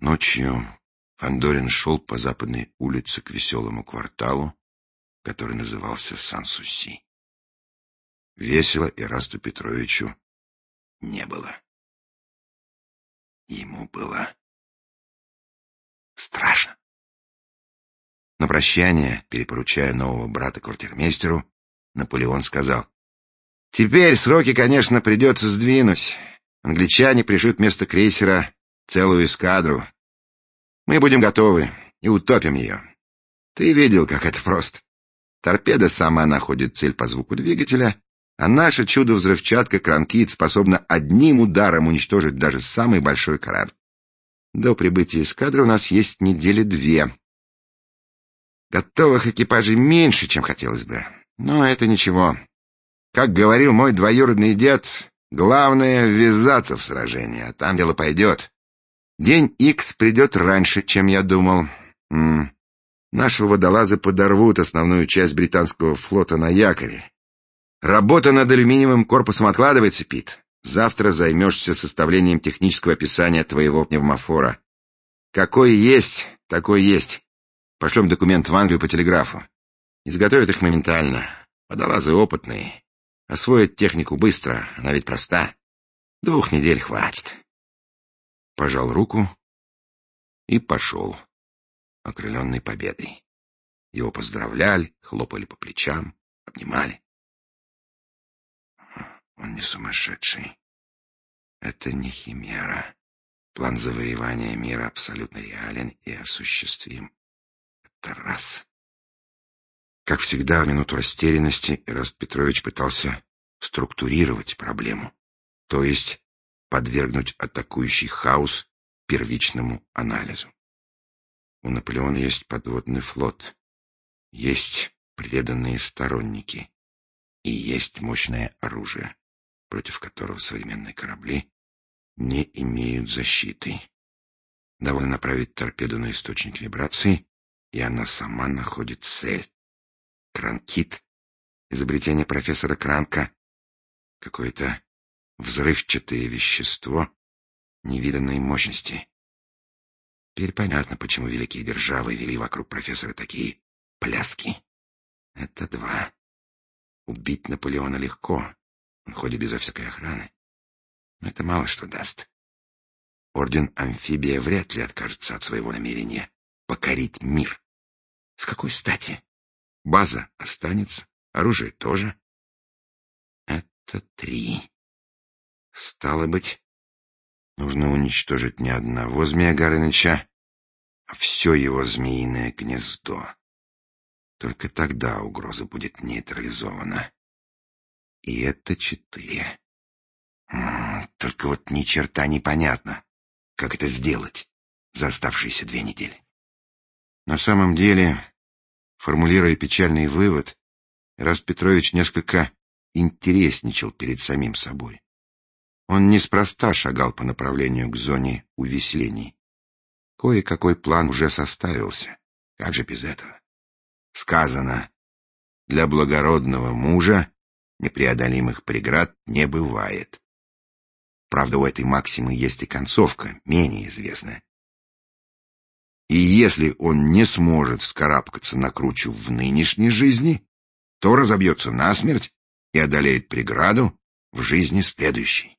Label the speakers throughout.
Speaker 1: Ночью Фандорин шел по западной улице к веселому кварталу, который назывался Сан-Суси. Весело Ирасту Петровичу не было. Ему было страшно. На прощание, перепоручая нового брата квартирмейстеру, Наполеон сказал: «Теперь сроки, конечно, придется сдвинуть. Англичане пришлют вместо крейсера целую эскадру. Мы будем готовы и утопим ее. Ты видел, как это просто. Торпеда сама находит цель по звуку двигателя, а наше чудо-взрывчатка Кранкит способна одним ударом уничтожить даже самый большой корабль. До прибытия эскадры у нас есть недели 2. Готовых экипажей меньше, чем хотелось бы, но это ничего. Как говорил мой двоюродный дед, главное — ввязаться в сражение, а там дело пойдет. День Икс придет раньше, чем я думал. Наши водолазы подорвут основную часть британского флота на якоре. Работа над алюминиевым корпусом откладывается, Пит. Завтра займешься составлением технического описания твоего пневмофора. Какой есть, такой есть. Пошлем документ в Англию по телеграфу. Изготовят их моментально. Водолазы опытные. Освоят технику быстро, она ведь проста. 2 недель хватит. Пожал руку и пошел, окрыленный победой. Его поздравляли, хлопали по плечам, обнимали. Он не сумасшедший. Это не химера. План завоевания мира абсолютно реален и осуществим. Это раз. Как всегда, в минуту растерянности Ираст Петрович пытался структурировать проблему, то есть подвергнуть атакующий хаос первичному анализу. У Наполеона есть подводный флот, есть преданные сторонники и есть мощное оружие, против которого современные корабли не имеют защиты. Довольно направить торпеду на источник вибраций, и она сама находит цель. Кранкит, изобретение профессора Кранка, какое-то взрывчатое вещество невиданной мощности. Теперь понятно, почему великие державы вели вокруг профессора такие пляски. Это 2. Убить Наполеона легко, он ходит безо всякой охраны. Но это мало что даст. Орден Амфибия вряд ли откажется от своего намерения покорить мир. С какой стати? База останется, оружие тоже. Это 3. Стало быть, нужно уничтожить не одного Змея Горыныча, а все его змеиное гнездо. Только тогда угроза будет нейтрализована. И это 4. Только вот ни черта не понятно, как это сделать за оставшиеся 2 недели. На самом деле, формулируя печальный вывод, Ираст Петрович несколько интересничал перед самим собой. Он неспроста шагал по направлению к зоне увеселений. Кое-какой план уже составился. Как же без этого? Сказано: для благородного мужа непреодолимых преград не бывает. Правда, у этой максимы есть и концовка, менее известная. И если он не сможет вскарабкаться на кручу в нынешней жизни, то разобьется насмерть и одолеет преграду в жизни следующей.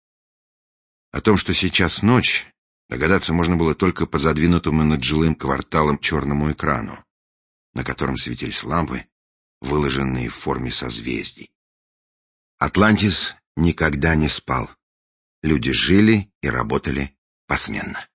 Speaker 1: О том, что сейчас ночь, догадаться можно было только по задвинутому над жилым кварталом черному экрану, на котором светились лампы, выложенные в форме созвездий. Атлантис никогда не спал. Люди жили и работали посменно.